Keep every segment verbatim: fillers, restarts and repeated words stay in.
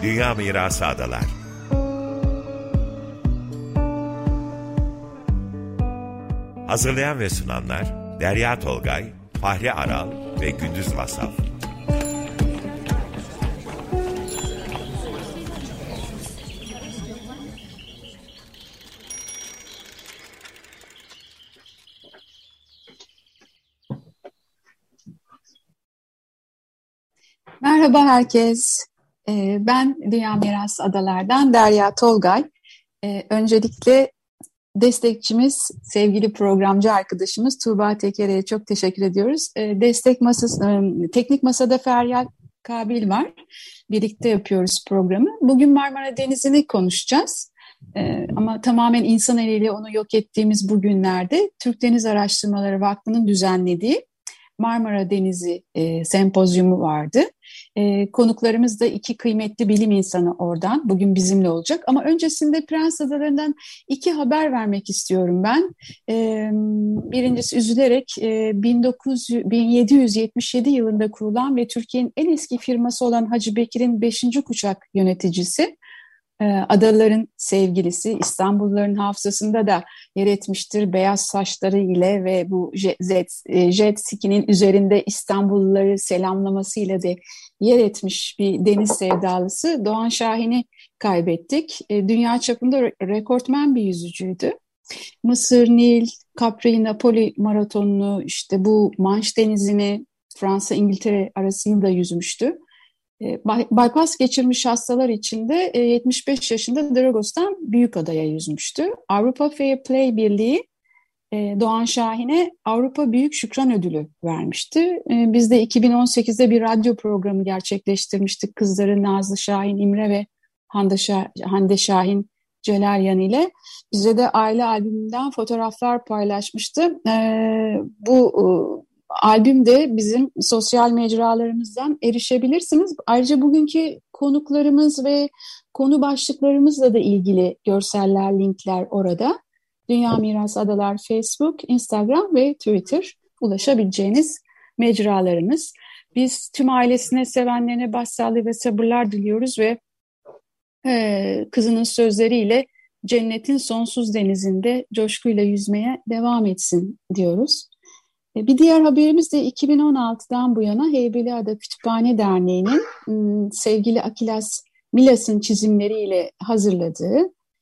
Dünya Mirası Adalar. Hazırlayan ve sunanlar Derya Tolgay, Fahri Aral ve Gündüz Vasaf. Merhaba herkes. Ben Dünya Mirası Adalar'dan Derya Tolgay. Öncelikle destekçimiz, sevgili programcı arkadaşımız Tuğba Tekere'ye çok teşekkür ediyoruz. Destek masası, teknik masada Feryal Kabil var. Birlikte yapıyoruz programı. Bugün Marmara Denizi'ni konuşacağız. Ama tamamen insan eliyle onu yok ettiğimiz bu günlerde Türk Deniz Araştırmaları Vakfı'nın düzenlediği Marmara Denizi e, sempozyumu vardı. E, konuklarımız da iki kıymetli bilim insanı oradan bugün bizimle olacak. Ama öncesinde Prens Adaları'ndan iki haber vermek istiyorum ben. E, birincisi üzülerek e, bin yedi yüz yetmiş yedi yılında kurulan ve Türkiye'nin en eski firması olan Hacı Bekir'in beşinci kuşak yöneticisi, adaların sevgilisi, İstanbulluların hafızasında da yer etmiştir. Beyaz saçları ile ve bu jet, jet ski'nin üzerinde İstanbulluları selamlamasıyla da yer etmiş bir deniz sevdalısı Doğan Şahin'i kaybettik. Dünya çapında rekortmen bir yüzücüydü. Mısır, Nil, Capri, Napoli maratonunu, işte bu Manş Denizi'ni, Fransa, İngiltere arasını da yüzmüştü. Bypass geçirmiş hastalar için de yetmiş beş yaşında Dragos'tan Büyükada'ya yüzmüştü. Avrupa Fair Play Birliği Doğan Şahin'e Avrupa Büyük Şükran Ödülü vermişti. Biz de iki bin on sekizde bir radyo programı gerçekleştirmiştik. Kızları Nazlı Şahin İmre ve Hande Şahin Celalyan ile. Bize de aile albümünden fotoğraflar paylaşmıştı. Bu albüm de bizim sosyal mecralarımızdan erişebilirsiniz. Ayrıca bugünkü konuklarımız ve konu başlıklarımızla da ilgili görseller, linkler orada. Dünya Mirası Adalar Facebook, Instagram ve Twitter ulaşabileceğiniz mecralarımız. Biz tüm ailesine, sevenlerine başsağlığı ve sabırlar diliyoruz ve e, kızının sözleriyle cennetin sonsuz denizinde coşkuyla yüzmeye devam etsin diyoruz. Bir diğer haberimiz de iki bin on altıdan bu yana Heybeliada Kütüphane Derneği'nin sevgili Akilas Milas'ın çizimleriyle hazırladığı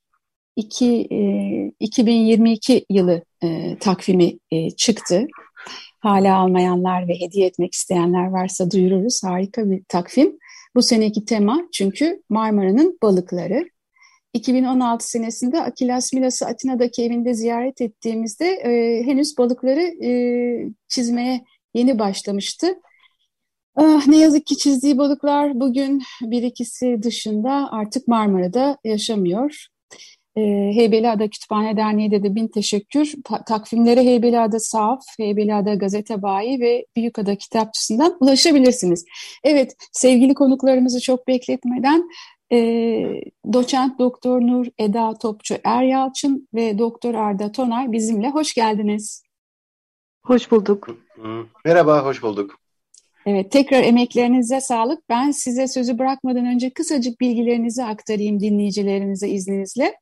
iki bin yirmi iki yılı takvimi çıktı. Hala almayanlar ve hediye etmek isteyenler varsa duyururuz. Harika bir takvim. Bu seneki tema çünkü Marmara'nın balıkları. iki bin on altı senesinde Akilas Milas'ı Atina'daki evinde ziyaret ettiğimizde e, henüz balıkları e, çizmeye yeni başlamıştı. Ah, ne yazık ki çizdiği balıklar bugün bir ikisi dışında artık Marmara'da yaşamıyor. E, Heybeliada Kütüphane Derneği'de de bin teşekkür. Ta- takvimlere Heybeliada Sahaf, Heybeliada Gazete Bayi ve Büyükada Kitapçısı'ndan ulaşabilirsiniz. Evet, sevgili konuklarımızı çok bekletmeden E, Doçent Doktor Nur Eda Topçu Eryalçın ve Doktor Arda Tonay bizimle. Hoş geldiniz. Hoş bulduk. Merhaba, hoş bulduk. Evet, tekrar emeklerinize sağlık. Ben size sözü bırakmadan önce kısacık bilgilerinizi aktarayım dinleyicilerimize izninizle.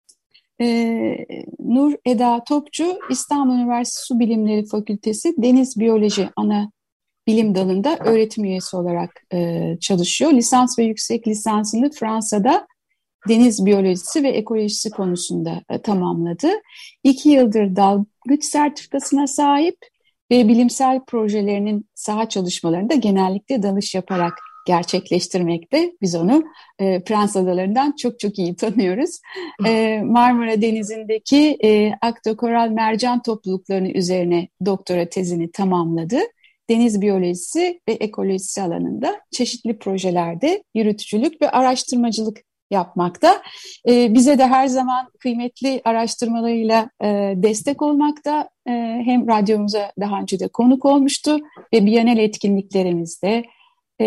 Ee, Nur Eda Topçu, İstanbul Üniversitesi Su Bilimleri Fakültesi Deniz Biyoloji ana bilim dalında öğretim üyesi olarak e, çalışıyor. Lisans ve yüksek lisansını Fransa'da deniz biyolojisi ve ekolojisi konusunda e, tamamladı. İki yıldır dalgıç sertifikasına sahip ve bilimsel projelerinin saha çalışmalarını da genellikle dalış yaparak gerçekleştirmekte. Biz onu e, Prens Adaları'ndan çok çok iyi tanıyoruz. E, Marmara Denizi'ndeki e, aktokoral mercan topluluklarını üzerine doktora tezini tamamladı. Deniz biyolojisi ve ekolojisi alanında çeşitli projelerde yürütücülük ve araştırmacılık yapmakta. Ee, bize de her zaman kıymetli araştırmalarıyla e, destek olmakta. E, hem radyomuza daha önce de konuk olmuştu ve Bienal etkinliklerimizde e,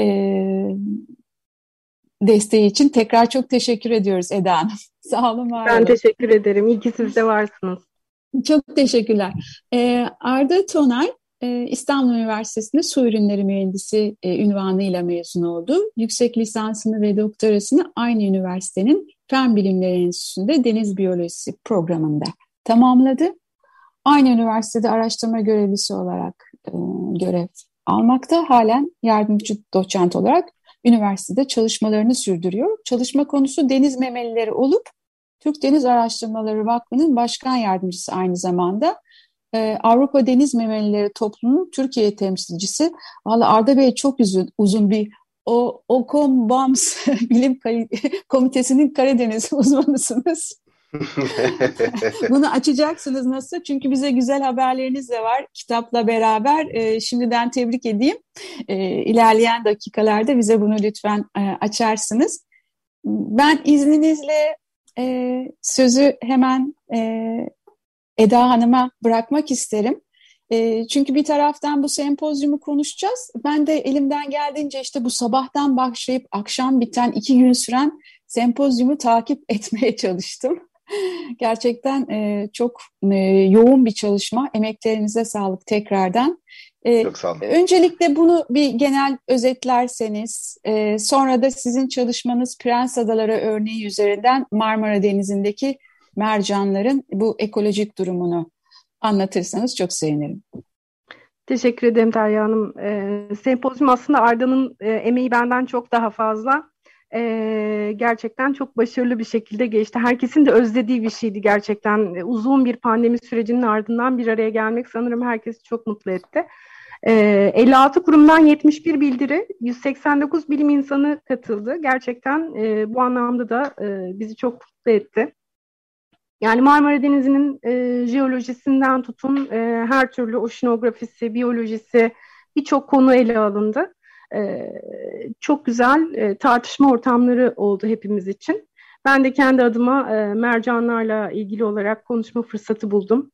desteği için tekrar çok teşekkür ediyoruz Eda Hanım. Sağ olun, var olun. Ben teşekkür ederim. İyi ki siz de varsınız. Çok teşekkürler. Ee, Arda Tonay, e, İstanbul Üniversitesi'nde su ürünleri mühendisi e, unvanıyla mezun oldu. Yüksek lisansını ve doktorasını aynı üniversitenin Fen Bilimleri Enstitüsü'nde deniz biyolojisi programında tamamladı. Aynı üniversitede araştırma görevlisi olarak e, görev almakta. Halen yardımcı doçent olarak üniversitede çalışmalarını sürdürüyor. Çalışma konusu deniz memelileri olup Türk Deniz Araştırmaları Vakfı'nın başkan yardımcısı aynı zamanda. Ee, Avrupa Deniz Memelileri Topluluğu'nun Türkiye temsilcisi. Vallahi Arda Bey çok uzun, uzun bir o OKOM-BAMS Bilim Komitesi'nin Karadeniz uzmanısınız. Bunu açacaksınız nasıl? Çünkü bize güzel haberleriniz de var kitapla beraber. E, şimdiden tebrik edeyim. E, ilerleyen dakikalarda bize bunu lütfen e, açarsınız. Ben izninizle e, sözü hemen e, Eda Hanım'a bırakmak isterim. E, çünkü bir taraftan bu sempozyumu konuşacağız. Ben de elimden geldiğince işte bu sabahtan başlayıp akşam biten iki gün süren sempozyumu takip etmeye çalıştım. Gerçekten e, çok e, yoğun bir çalışma. Emeklerinize sağlık tekrardan. E, Çok sağ olun. Öncelikle bunu bir genel özetlerseniz, e, sonra da sizin çalışmanız Prens Adaları örneği üzerinden Marmara Denizi'ndeki mercanların bu ekolojik durumunu anlatırsanız çok sevinirim. Teşekkür ederim Derya Hanım. E, sempozyum aslında Arda'nın e, emeği benden çok daha fazla. E, gerçekten çok başarılı bir şekilde geçti. Herkesin de özlediği bir şeydi gerçekten. E, uzun bir pandemi sürecinin ardından bir araya gelmek sanırım herkesi çok mutlu etti. E, elli altı kurumdan yetmiş bir bildiri, yüz seksen dokuz bilim insanı katıldı. Gerçekten e, bu anlamda da e, bizi çok mutlu etti. Yani Marmara Denizi'nin e, jeolojisinden tutun e, her türlü oşinografisi, biyolojisi birçok konu ele alındı. E, çok güzel e, tartışma ortamları oldu hepimiz için. Ben de kendi adıma e, mercanlarla ilgili olarak konuşma fırsatı buldum.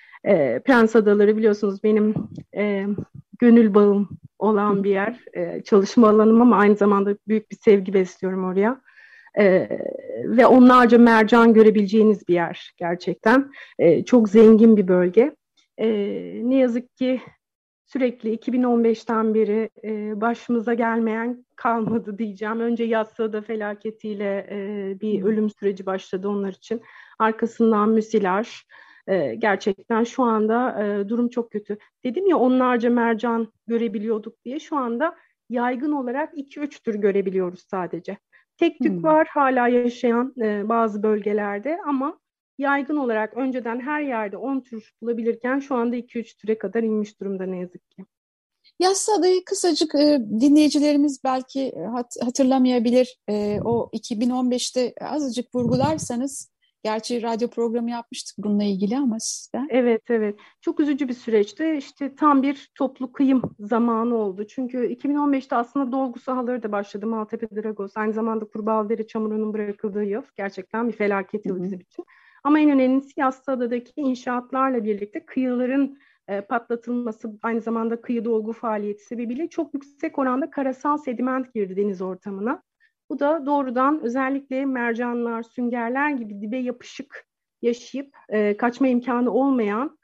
E, Prens Adaları biliyorsunuz benim e, gönül bağım olan bir yer. E, çalışma alanım ama aynı zamanda büyük bir sevgi besliyorum oraya. Ee, ve onlarca mercan görebileceğiniz bir yer gerçekten. Ee, çok zengin bir bölge. Ee, ne yazık ki sürekli iki bin on beşten beri e, başımıza gelmeyen kalmadı diyeceğim. Önce Yassıada felaketiyle e, bir ölüm süreci başladı onlar için. Arkasından müsilaj. E, gerçekten şu anda e, durum çok kötü. Dedim ya onlarca mercan görebiliyorduk diye. Şu anda yaygın olarak iki üç tür görebiliyoruz sadece. Tek tük hmm. var hala yaşayan e, bazı bölgelerde ama yaygın olarak önceden her yerde on tür bulabilirken şu anda iki üç türe kadar inmiş durumda ne yazık ki. Yassıada'yı kısacık e, dinleyicilerimiz belki hat, hatırlamayabilir. E, o iki bin on beşte azıcık vurgularsanız, gerçi radyo programı yapmıştık bununla ilgili ama sizden. Evet, evet. Çok üzücü bir süreçti. İşte tam bir toplu kıyım zamanı oldu. Çünkü iki bin on beşte aslında dolgu sahaları da başladı. Maltepe Dragos. Aynı zamanda Kurbağalıdere çamurunun bırakıldığı yıl. Gerçekten bir felaket yıl bizim için. Ama en önemlisi Yassıada'daki inşaatlarla birlikte kıyıların e, patlatılması, aynı zamanda kıyı dolgu faaliyeti sebebiyle çok yüksek oranda karasal sediment girdi deniz ortamına. Bu da doğrudan özellikle mercanlar, süngerler gibi dibe yapışık yaşayıp e, kaçma imkanı olmayan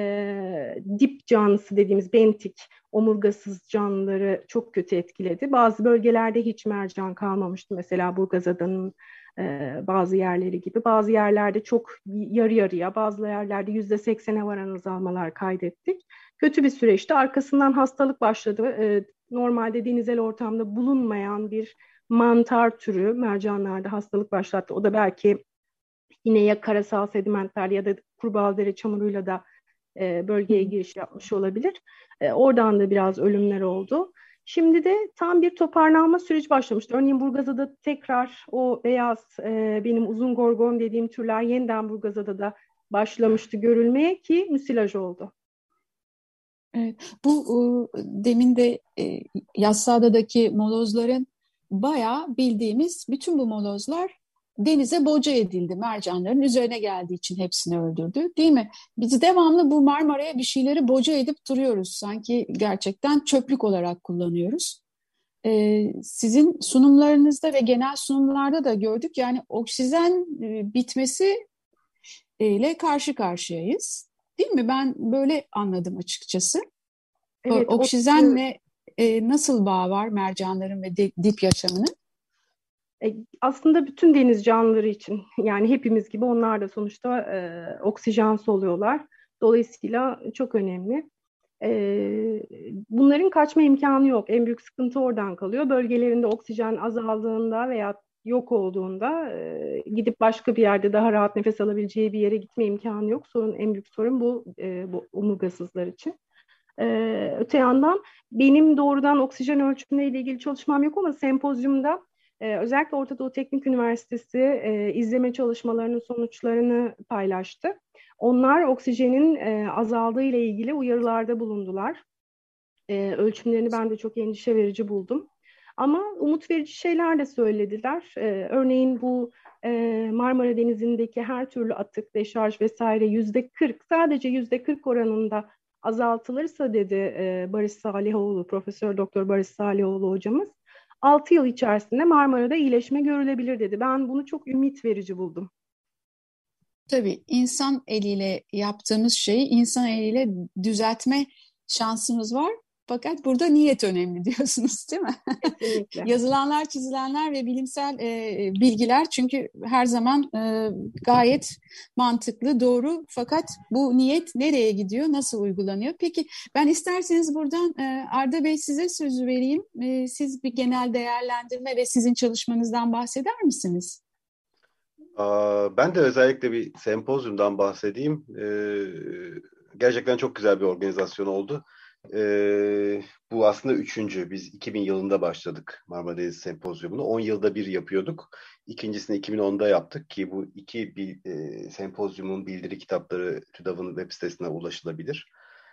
e, dip canlısı dediğimiz bentik, omurgasız canlıları çok kötü etkiledi. Bazı bölgelerde hiç mercan kalmamıştı. Mesela Burgazada'nın e, bazı yerleri gibi. Bazı yerlerde çok yarı yarıya, bazı yerlerde yüzde seksene varan azalmalar kaydettik. Kötü bir süreçti. Arkasından hastalık başladı. E, normalde denizel ortamda bulunmayan bir mantar türü mercanlarda hastalık başlattı. O da belki yine ya karasal sedimentler ya da Kurbağalıdere çamuruyla da e, bölgeye giriş yapmış olabilir. E, oradan da biraz ölümler oldu. Şimdi de tam bir toparlanma süreci başlamıştı. Örneğin Burgazada tekrar o beyaz e, benim uzun gorgon dediğim türler yeniden Burgazada da başlamıştı görülmeye ki müsilaj oldu. Evet, bu e, demin de e, Yassıada'daki molozların bayağı bildiğimiz bütün bu molozlar denize boca edildi. Mercanların üzerine geldiği için hepsini öldürdü, değil mi? Biz devamlı bu Marmara'ya bir şeyleri boca edip duruyoruz. Sanki gerçekten çöplük olarak kullanıyoruz. Ee, sizin sunumlarınızda ve genel sunumlarda da gördük. Yani oksijen e, bitmesi ile karşı karşıyayız. Değil mi? Ben böyle anladım açıkçası. O, Evet, o oksijenle e, nasıl bağ var mercanların ve di- dip yaşamının? E, aslında bütün deniz canlıları için yani hepimiz gibi onlar da sonuçta e, oksijen soluyorlar. Dolayısıyla çok önemli. E, bunların kaçma imkanı yok. En büyük sıkıntı oradan kalıyor. Bölgelerinde oksijen azaldığında veya yok olduğunda e, gidip başka bir yerde daha rahat nefes alabileceği bir yere gitme imkanı yok. Sorun, en büyük sorun bu, e, bu omurgasızlar için. Ee, öte yandan benim doğrudan oksijen ölçümüyle ilgili çalışmam yok ama sempozyumda e, özellikle Orta Doğu Teknik Üniversitesi e, izleme çalışmalarının sonuçlarını paylaştı. Onlar oksijenin e, azaldığı ile ilgili uyarılarda bulundular. E, ölçümlerini ben de çok endişe verici buldum. Ama umut verici şeyler de söylediler. E, örneğin bu e, Marmara Denizi'ndeki her türlü atık, deşarj vesaire yüzde kırk, sadece yüzde kırk oranında azaltılırsa dedi e, Barış Salihoğlu, Profesör Doktor Barış Salihoğlu hocamız, altı yıl içerisinde Marmara'da iyileşme görülebilir dedi. Ben bunu çok ümit verici buldum. Tabii insan eliyle yaptığımız şeyi insan eliyle düzeltme şansımız var. Fakat burada niyet önemli diyorsunuz, değil mi? Kesinlikle. Yazılanlar, çizilenler ve bilimsel e, bilgiler çünkü her zaman e, gayet mantıklı, doğru. Fakat bu niyet nereye gidiyor, nasıl uygulanıyor? Peki ben isterseniz buradan e, Arda Bey size sözü vereyim. E, siz bir genel değerlendirme ve sizin çalışmanızdan bahseder misiniz? Ben de özellikle bir sempozyumdan bahsedeyim. Gerçekten çok güzel bir organizasyon oldu. Bu aslında üçüncü. Biz iki bin yılında başladık Marmara Denizi Sempozyumunu. on yılda bir yapıyorduk. İkincisini iki bin onda yaptık ki bu iki bir, sempozyumun bildiri kitapları TÜDAV'ın web sitesine ulaşılabilir.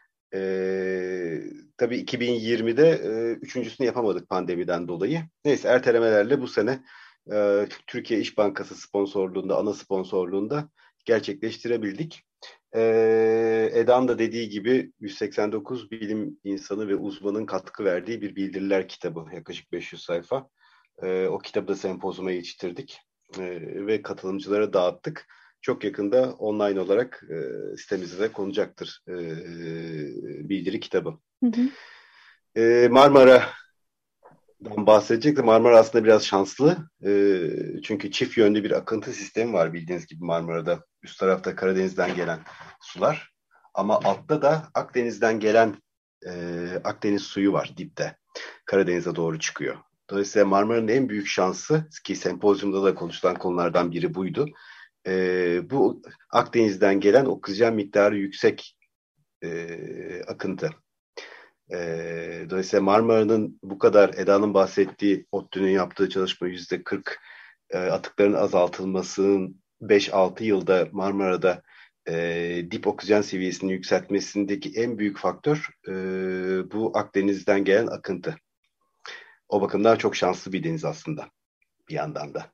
Tabii iki bin yirmide üçüncüsünü yapamadık pandemiden dolayı. Neyse ertelemelerle bu sene Türkiye İş Bankası sponsorluğunda, ana sponsorluğunda gerçekleştirebildik. Ee, Eda'nın da dediği gibi yüz seksen dokuz bilim insanı ve uzmanın katkı verdiği bir bildiriler kitabı, yaklaşık beş yüz sayfa. Ee, o kitabı da sempozyuma yetiştirdik ee, ve katılımcılara dağıttık. Çok yakında online olarak e, sitemize de konacaktır e, bildiri kitabı. Hı hı. Ee, Marmara bahsedecektim. Marmara aslında biraz şanslı. E, çünkü çift yönlü bir akıntı sistemi var bildiğiniz gibi Marmara'da. Üst tarafta Karadeniz'den gelen sular. Ama altta da Akdeniz'den gelen e, Akdeniz suyu var dipte. Karadeniz'e doğru çıkıyor. Dolayısıyla Marmara'nın en büyük şansı ki sempozyumda da konuşulan konulardan biri buydu. E, bu Akdeniz'den gelen oksijen miktarı yüksek e, akıntı. E, dolayısıyla Marmara'nın bu kadar Eda'nın bahsettiği, ODTÜ'nün yaptığı çalışma yüzde kırk e, atıkların azaltılmasının beş altı yılda Marmara'da e, dip oksijen seviyesini yükseltmesindeki en büyük faktör e, bu Akdeniz'den gelen akıntı. O bakımdan çok şanslı bir deniz aslında bir yandan da.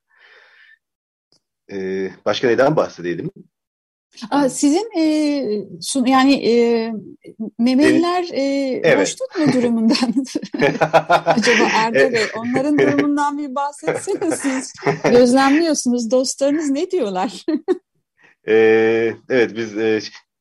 E, başka neden bahsedelim? Aa, sizin e, sun, yani e, memeliler e, Evet. hoş tutma durumundan acaba Arda Bey onların durumundan bir bahsetseniz siz gözlemliyorsunuz dostlarınız ne diyorlar? Ee, evet biz e,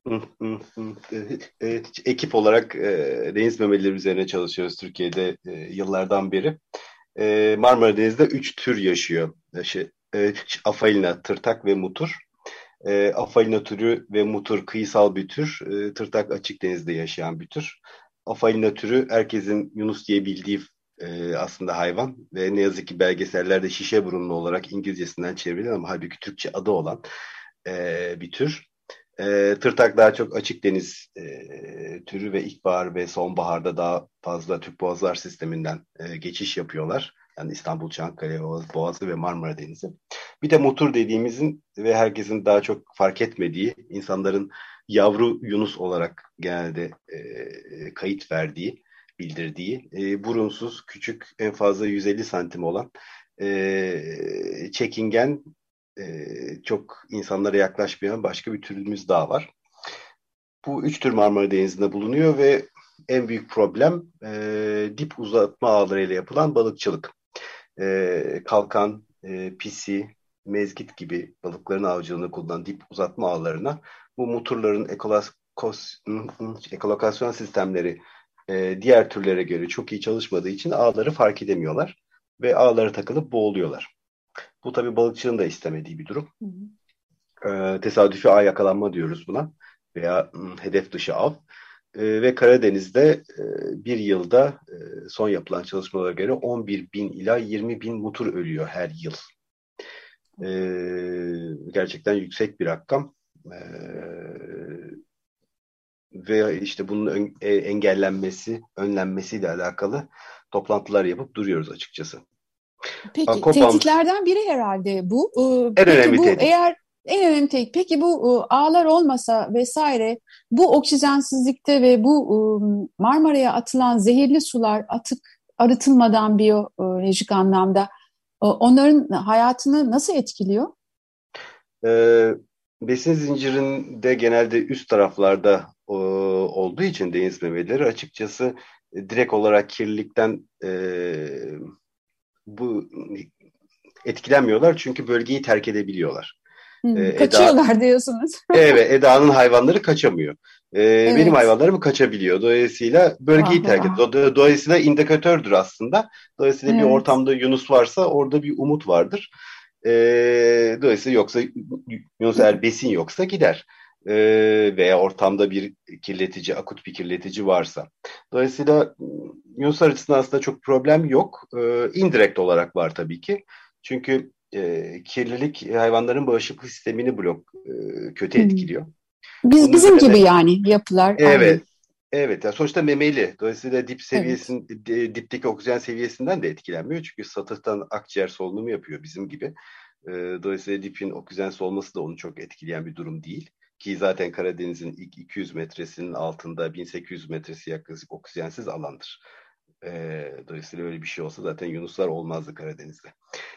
e, ekip olarak e, deniz memelileri üzerine çalışıyoruz Türkiye'de e, yıllardan beri. E, Marmara Denizi'nde üç tür yaşıyor. E, şey, e, Afalina, tırtak ve mutur. E, Afalina türü ve mutur kıyısal bir tür. E, tırtak açık denizde yaşayan bir tür. Afalina türü herkesin Yunus diye bildiği e, aslında hayvan ve ne yazık ki belgesellerde şişe burunlu olarak İngilizcesinden çevrilen ama halbuki Türkçe adı olan e, bir tür. E, tırtak daha çok açık deniz e, türü ve ilkbahar ve sonbaharda daha fazla Türk Boğazlar sisteminden e, geçiş yapıyorlar. Yani İstanbul, Çanakkale Boğazı ve Marmara Denizi. Bir de mutur dediğimizin ve herkesin daha çok fark etmediği, insanların yavru Yunus olarak genelde e, kayıt verdiği, bildirdiği, e, burunsuz, küçük, en fazla yüz elli santim olan e, çekingen, e, çok insanlara yaklaşmayan başka bir türümüz daha var. Bu üç tür Marmara Denizi'nde bulunuyor ve en büyük problem e, dip uzatma ağlarıyla yapılan balıkçılık. E, kalkan, e, pisi, mezgit gibi balıkların avcılığını kullanan dip uzatma ağlarına bu muturların ekolas, kos, ekolokasyon sistemleri e, diğer türlere göre çok iyi çalışmadığı için ağları fark edemiyorlar ve ağlara takılıp boğuluyorlar. Bu tabii balıkçının da istemediği bir durum. Hı E, tesadüfi ağ yakalanma diyoruz buna veya m, hedef dışı av. E, ve Karadeniz'de e, bir yılda e, son yapılan çalışmalara göre on bir bin ila yirmi bin mutur ölüyor her yıl. E, gerçekten yüksek bir rakam. E, ve işte bunun ön- e, engellenmesi, önlenmesiyle alakalı toplantılar yapıp duruyoruz açıkçası. Peki Akopams tehditlerden biri herhalde bu. Ee, en Peki önemli bu tehdit. eğer en önemli tehdit. Peki bu e, ağlar olmasa vesaire bu oksijensizlikte ve bu e, Marmara'ya atılan zehirli sular atık arıtılmadan biyolojik anlamda e, onların hayatını nasıl etkiliyor? Ee, besin zincirinde genelde üst taraflarda o, olduğu için deniz memeleri açıkçası e, direkt olarak kirlilikten e, bu etkilenmiyorlar çünkü bölgeyi terk edebiliyorlar. Ee, Hmm, Eda kaçıyorlar diyorsunuz. evet, Eda'nın hayvanları kaçamıyor. Ee, benim Evet. hayvanlarım kaçabiliyor. Dolayısıyla bölgeyi Vah terk vah. ediyor. Do- Dolayısıyla indikatördür aslında. Dolayısıyla bir Evet. ortamda Yunus varsa orada bir umut vardır. Ee, dolayısıyla yoksa Yunus eğer besin yoksa gider. Ee, veya ortamda bir kirletici, akut bir kirletici varsa. Dolayısıyla Yunus açısından aslında çok problem yok. Ee, indirekt olarak var tabii ki. Çünkü e, kirlilik hayvanların bağışıklık sistemini blok e, kötü Hmm. etkiliyor. Biz Bunun bizim gibi üzerine yani yapılar aynı. evet, evet. Yani sonuçta memeli. Dolayısıyla dip Evet. seviyesin, di- dipteki oksijen seviyesinden de etkilenmiyor. Çünkü satıhtan akciğer solunumu yapıyor bizim gibi. Ee, dolayısıyla dipin oksijen olması da onu çok etkileyen bir durum değil. Ki zaten Karadeniz'in ilk iki yüz metresinin altında bin sekiz yüz metresi yaklaşık oksijensiz alandır. Ee, dolayısıyla öyle bir şey olsa zaten Yunuslar olmazdı Karadeniz'de.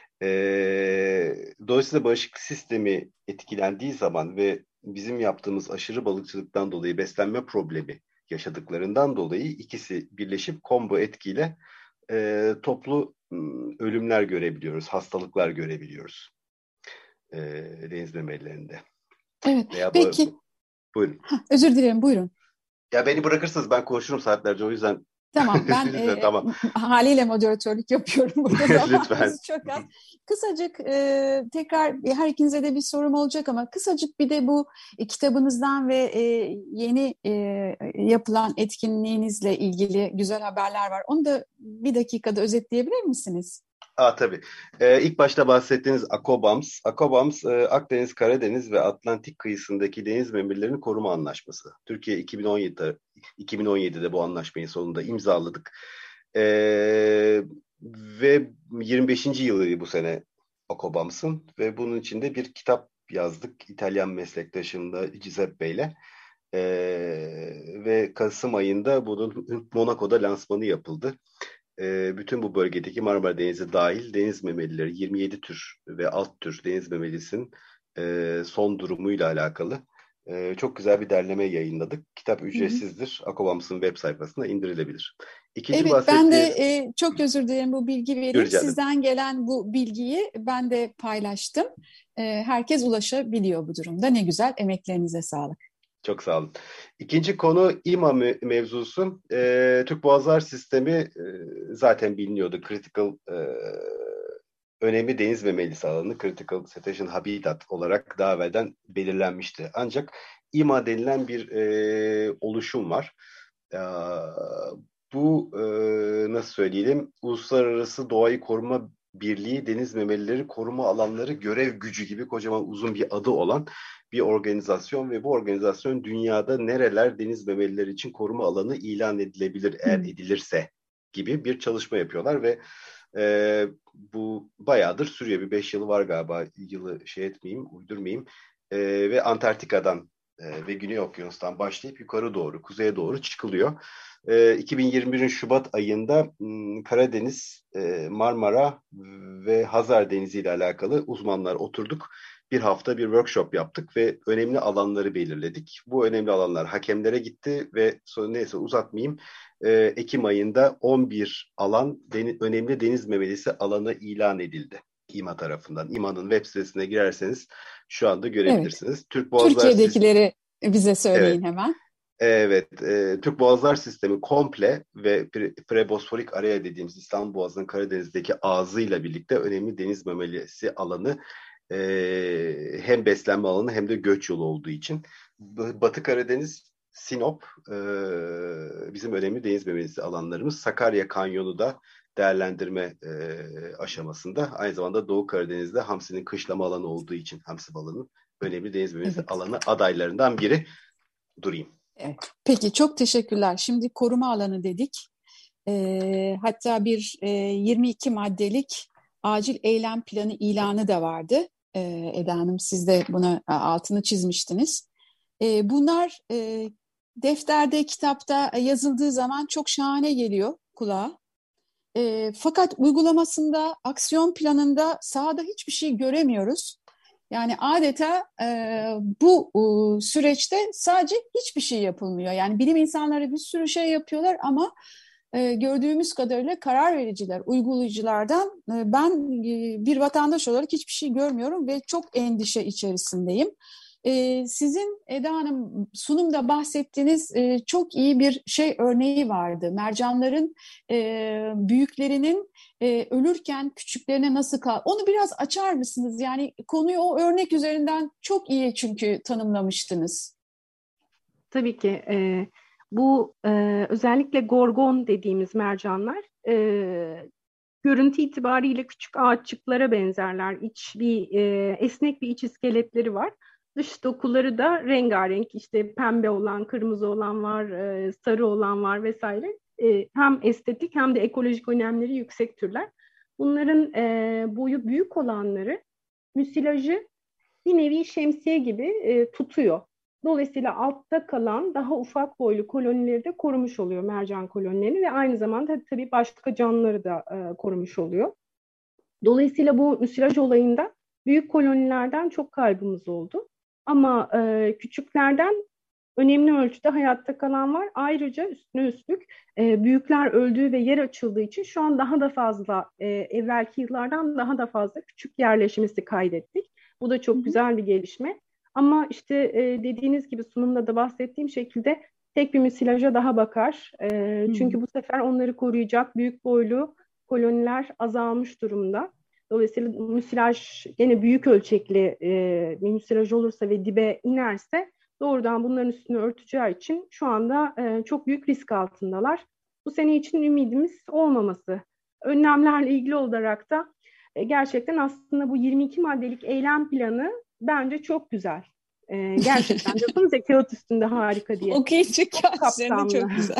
Ee, dolayısıyla bağışıklık sistemi etkilendiği zaman ve bizim yaptığımız aşırı balıkçılıktan dolayı beslenme problemi yaşadıklarından dolayı ikisi birleşip combo etkiyle e, toplu m, ölümler görebiliyoruz, hastalıklar görebiliyoruz e, deniz memelilerinde. Evet. Veya bu, Peki. bu- buyurun. Hah, özür dilerim. Buyurun. Ya beni bırakırsınız ben konuşurum saatlerce o yüzden Tamam, ben lütfen e, tamam. haliyle moderatörlük yapıyorum burada Lütfen. zamanımız çok az. Kısacık e, tekrar her ikinize de bir sorum olacak ama kısacık bir de bu e, kitabınızdan ve e, yeni e, yapılan etkinliğinizle ilgili güzel haberler var. Onu da bir dakikada özetleyebilir misiniz? Aa, tabii. Ee, ilk başta bahsettiğiniz AKOBAMS. AKOBAMS, e, Akdeniz, Karadeniz ve Atlantik kıyısındaki deniz memurlarını koruma anlaşması. Türkiye iki bin on yedide, iki bin on yedide bu anlaşmayı sonunda imzaladık. Ee, ve yirmi beşinci yılı bu sene AKOBAMS'ın ve bunun içinde bir kitap yazdık İtalyan meslektaşımla Giuseppe ile. Ee, ve Kasım ayında bunun Monaco'da lansmanı yapıldı. E, bütün bu bölgedeki Marmara Denizi dahil deniz memelileri yirmi yedi tür ve alt tür deniz memelisinin e, son durumuyla alakalı e, çok güzel bir derleme yayınladık. Kitap Hı hı. ücretsizdir. Akobams'ın web sayfasına indirilebilir. İkinci Evet, ben de bahsettiğiniz e, çok özür dilerim bu bilgi vereyim. rica ederim. Sizden gelen bu bilgiyi ben de paylaştım. E, herkes ulaşabiliyor bu durumda. Ne güzel, emeklerinize sağlık. Çok sağ olun. İkinci konu İMA me- mevzusu. E, Türk Boğazlar Sistemi e, zaten biliniyordu. Critical e, önemli deniz memelisi alanı Critical Cetacean Habitat olarak daha evvelden belirlenmişti. Ancak İMA denilen bir e, oluşum var. E, bu e, nasıl söyleyelim? Uluslararası Doğayı Koruma Birliği Deniz Memelileri Koruma Alanları Görev Gücü gibi kocaman uzun bir adı olan bir organizasyon ve bu organizasyon dünyada nereler deniz memelileri için koruma alanı ilan edilebilir eğer Hı. edilirse gibi bir çalışma yapıyorlar ve e, bu bayağıdır sürüyor. Bir beş yılı var galiba. Yılı şey etmeyeyim, uydurmayayım. E, ve Antarktika'dan e, ve Güney Okyanus'tan başlayıp yukarı doğru, kuzeye doğru çıkılıyor. E, iki bin yirmi birin Şubat ayında m, Karadeniz, e, Marmara ve Hazar Denizi ile alakalı uzmanlar oturduk. Bir hafta bir workshop yaptık ve önemli alanları belirledik. Bu önemli alanlar hakemlere gitti ve sonra neyse uzatmayayım. Ee, Ekim ayında on bir alan deni, önemli deniz memelisi alanı ilan edildi İMA tarafından. İMA'nın web sitesine girerseniz şu anda Evet. görebilirsiniz. Türk Boğazlar Sistemi, Türkiye'dekileri bize evet, söyleyin hemen. Evet, e, Türk Boğazlar Sistemi komple ve Pre- Prebosforik Araya dediğimiz İstanbul Boğazı'nın Karadeniz'deki ağzıyla birlikte önemli deniz memelisi alanı, e, hem beslenme alanı hem de göç yolu olduğu için. B- Batı Karadeniz, Sinop e, bizim önemli deniz memelisi alanlarımız. Sakarya Kanyonu da değerlendirme e, aşamasında. Aynı zamanda Doğu Karadeniz'de hamsinin kışlama alanı olduğu için hamsi balığının önemli deniz memelisi Evet. alanı adaylarından biri. Durayım. Evet. Peki çok teşekkürler. Şimdi koruma alanı dedik. E, hatta bir e, yirmi iki maddelik acil eylem planı ilanı da vardı. E, Eda Hanım, siz de buna altını çizmiştiniz. E, bunlar e, defterde, kitapta yazıldığı zaman çok şahane geliyor kulağa. E, fakat uygulamasında, aksiyon planında sahada hiçbir şey göremiyoruz. Yani adeta e, bu e, süreçte sadece hiçbir şey yapılmıyor. Yani bilim insanları bir sürü şey yapıyorlar ama e, gördüğümüz kadarıyla karar vericiler, uygulayıcılardan e, ben e, bir vatandaş olarak hiçbir şey görmüyorum ve çok endişe içerisindeyim. E, sizin Eda Hanım sunumda bahsettiğiniz e, çok iyi bir şey örneği vardı. Mercanların e, büyüklerinin e, ölürken küçüklerine nasıl kal? Onu biraz açar mısınız? Yani konuyu o örnek üzerinden çok iyi çünkü tanımlamıştınız. Tabii ki. E, bu e, özellikle gorgon dediğimiz mercanlar e, görüntü itibariyle küçük ağaççıklara benzerler. İç bir e, esnek bir iç iskeletleri var. Dış dokuları da rengarenk, işte pembe olan, kırmızı olan var, e, sarı olan var vesaire. E, hem estetik hem de ekolojik önemleri yüksek türler. Bunların e, boyu büyük olanları müsilajı bir nevi şemsiye gibi e, tutuyor. Dolayısıyla altta kalan daha ufak boylu kolonileri de korumuş oluyor, mercan kolonilerini, ve aynı zamanda tabii başka canlıları da e, korumuş oluyor. Dolayısıyla bu müsilaj olayında büyük kolonilerden çok kaybımız oldu. Ama e, küçüklerden önemli ölçüde hayatta kalan var. Ayrıca üstüne üstlük e, büyükler öldüğü ve yer açıldığı için şu an daha da fazla, e, evvelki yıllardan daha da fazla küçük yerleşmesi kaydettik. Bu da çok güzel bir gelişme. Ama işte e, dediğiniz gibi sunumda da bahsettiğim şekilde tek bir müsilaja daha bakar. E, çünkü bu sefer onları koruyacak büyük boylu koloniler azalmış durumda. Dolayısıyla müsilaj gene büyük ölçekli e, bir müsilaj olursa ve dibe inerse doğrudan bunların üstünü örteceği için şu anda e, çok büyük risk altındalar. Bu sene için ümidimiz olmaması. Önlemlerle ilgili olarak da e, gerçekten aslında bu yirmi iki maddelik eylem planı bence çok güzel. E, gerçekten diyorsunuz ya, kağıt üstünde harika diye. Okuyunca kağıt üzerinde çok güzel.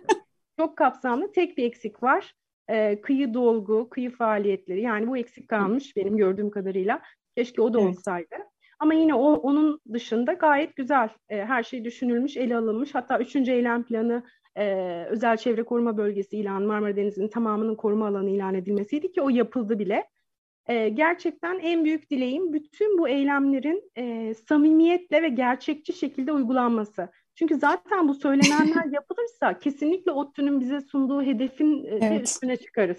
Çok kapsamlı. Tek bir eksik var. E, kıyı dolgu, kıyı faaliyetleri. Yani bu eksik kalmış benim gördüğüm kadarıyla. Keşke o da Evet. olsaydı. Ama yine o, onun dışında gayet güzel. E, her şey düşünülmüş, ele alınmış. Hatta üçüncü eylem planı e, özel çevre koruma bölgesi ilanı, Marmara Denizi'nin tamamının koruma alanı ilan edilmesiydi ki o yapıldı bile. E, gerçekten en büyük dileğim bütün bu eylemlerin e, samimiyetle ve gerçekçi şekilde uygulanması. Çünkü zaten bu söylenenler yapılırsa kesinlikle ODTÜ'nün bize sunduğu hedefin e, de Evet. üstüne çıkarız.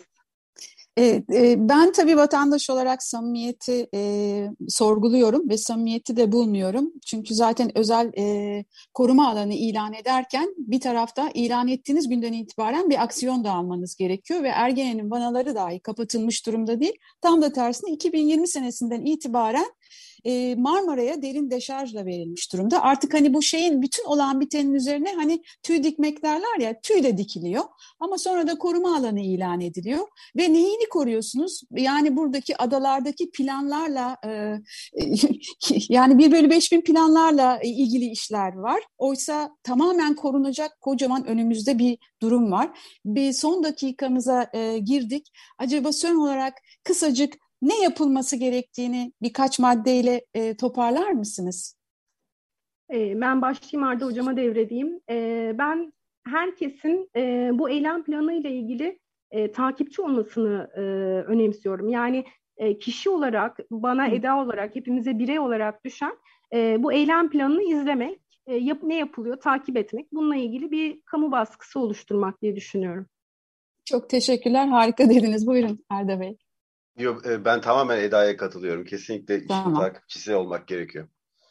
Evet, e, ben tabii vatandaş olarak samimiyeti e, sorguluyorum ve samimiyeti de bulmuyorum. Çünkü zaten özel e, koruma alanı ilan ederken bir tarafta ilan ettiğiniz günden itibaren bir aksiyon da almanız gerekiyor ve Ergene'nin vanaları dahi kapatılmış durumda değil. Tam da tersine iki bin yirmi senesinden itibaren e, Marmara'ya derin deşarjla verilmiş durumda. Artık hani bu şeyin bütün olan bitenin üzerine hani tüy dikmek derler ya, tüy de dikiliyor ama sonra da koruma alanı ilan ediliyor. Ve neyini koruyorsunuz? Yani buradaki adalardaki planlarla e, yani bir bölü beş bin planlarla ilgili işler var. Oysa tamamen korunacak kocaman önümüzde bir durum var. Bir son dakikamıza e, girdik. Acaba son olarak kısacık ne yapılması gerektiğini birkaç maddeyle e, toparlar mısınız? E, ben başlayayım, Arda Hocama devredeyim. E, ben herkesin e, bu eylem planı ile ilgili e, takipçi olmasını e, önemsiyorum. Yani e, kişi olarak, bana Eda olarak, hepimize birey olarak düşen e, bu eylem planını izlemek, e, yap, ne yapılıyor takip etmek, bununla ilgili bir kamu baskısı oluşturmak diye düşünüyorum. Çok teşekkürler, harika dediniz. Buyurun Arda Bey. Yok, ben tamamen Eda'ya katılıyorum. Kesinlikle işin Tamam. takipçisi olmak gerekiyor.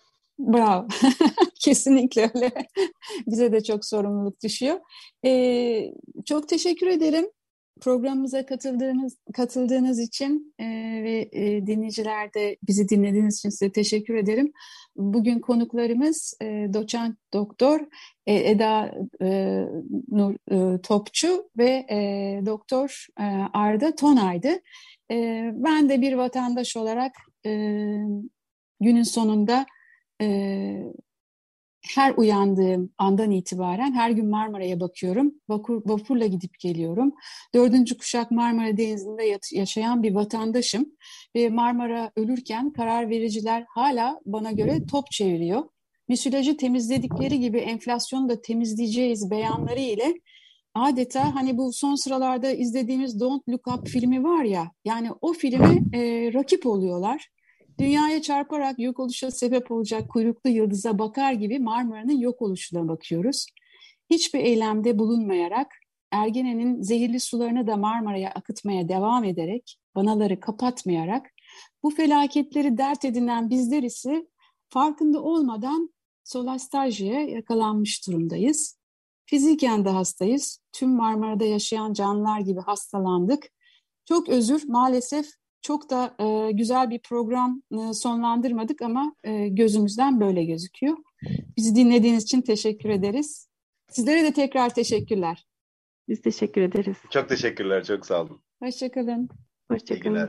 Bravo. Kesinlikle öyle. Bize de çok sorumluluk düşüyor. Ee, çok teşekkür ederim programımıza katıldığınız katıldığınız için e, ve e, dinleyiciler de bizi dinlediğiniz için size teşekkür ederim. Bugün konuklarımız e, doçent doktor e, Eda e, Nur e, Topçu ve e, doktor e, Arda Tonay'dı. E, ben de bir vatandaş olarak e, günün sonunda e, her uyandığım andan itibaren her gün Marmara'ya bakıyorum. Vapur, vapurla gidip geliyorum. Dördüncü kuşak Marmara Denizi'nde yaşayan bir vatandaşım. Ve Marmara ölürken karar vericiler hala bana göre top çeviriyor. Müsilajı temizledikleri gibi enflasyonu da temizleyeceğiz beyanları ile adeta hani bu son sıralarda izlediğimiz Don't Look Up filmi var ya, yani o filme e, rakip oluyorlar. Dünyaya çarparak yok oluşa sebep olacak kuyruklu yıldıza bakar gibi Marmara'nın yok oluşuna bakıyoruz. Hiçbir eylemde bulunmayarak, Ergene'nin zehirli sularını da Marmara'ya akıtmaya devam ederek, vanaları kapatmayarak, bu felaketleri dert edinen bizler ise farkında olmadan solastaljiye yakalanmış durumdayız. Fiziken de hastayız. Tüm Marmara'da yaşayan canlılar gibi hastalandık. Çok özür, maalesef çok da e, güzel bir program e, sonlandırmadık ama e, gözümüzden böyle gözüküyor. Bizi dinlediğiniz için teşekkür ederiz. Sizlere de tekrar teşekkürler. Biz teşekkür ederiz. Çok teşekkürler, çok sağ olun. Hoşçakalın. Hoşçakalın.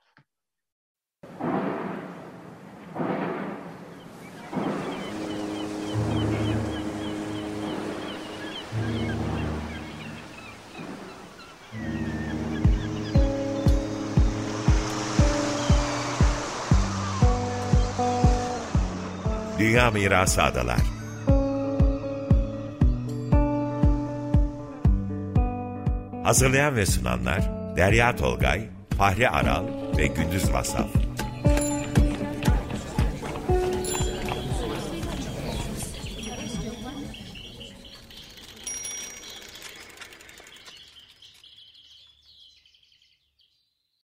Dünya Mirası Adalar. Hazırlayan ve sunanlar Derya Tolgay, Fahri Aral ve Gündüz Vasaf.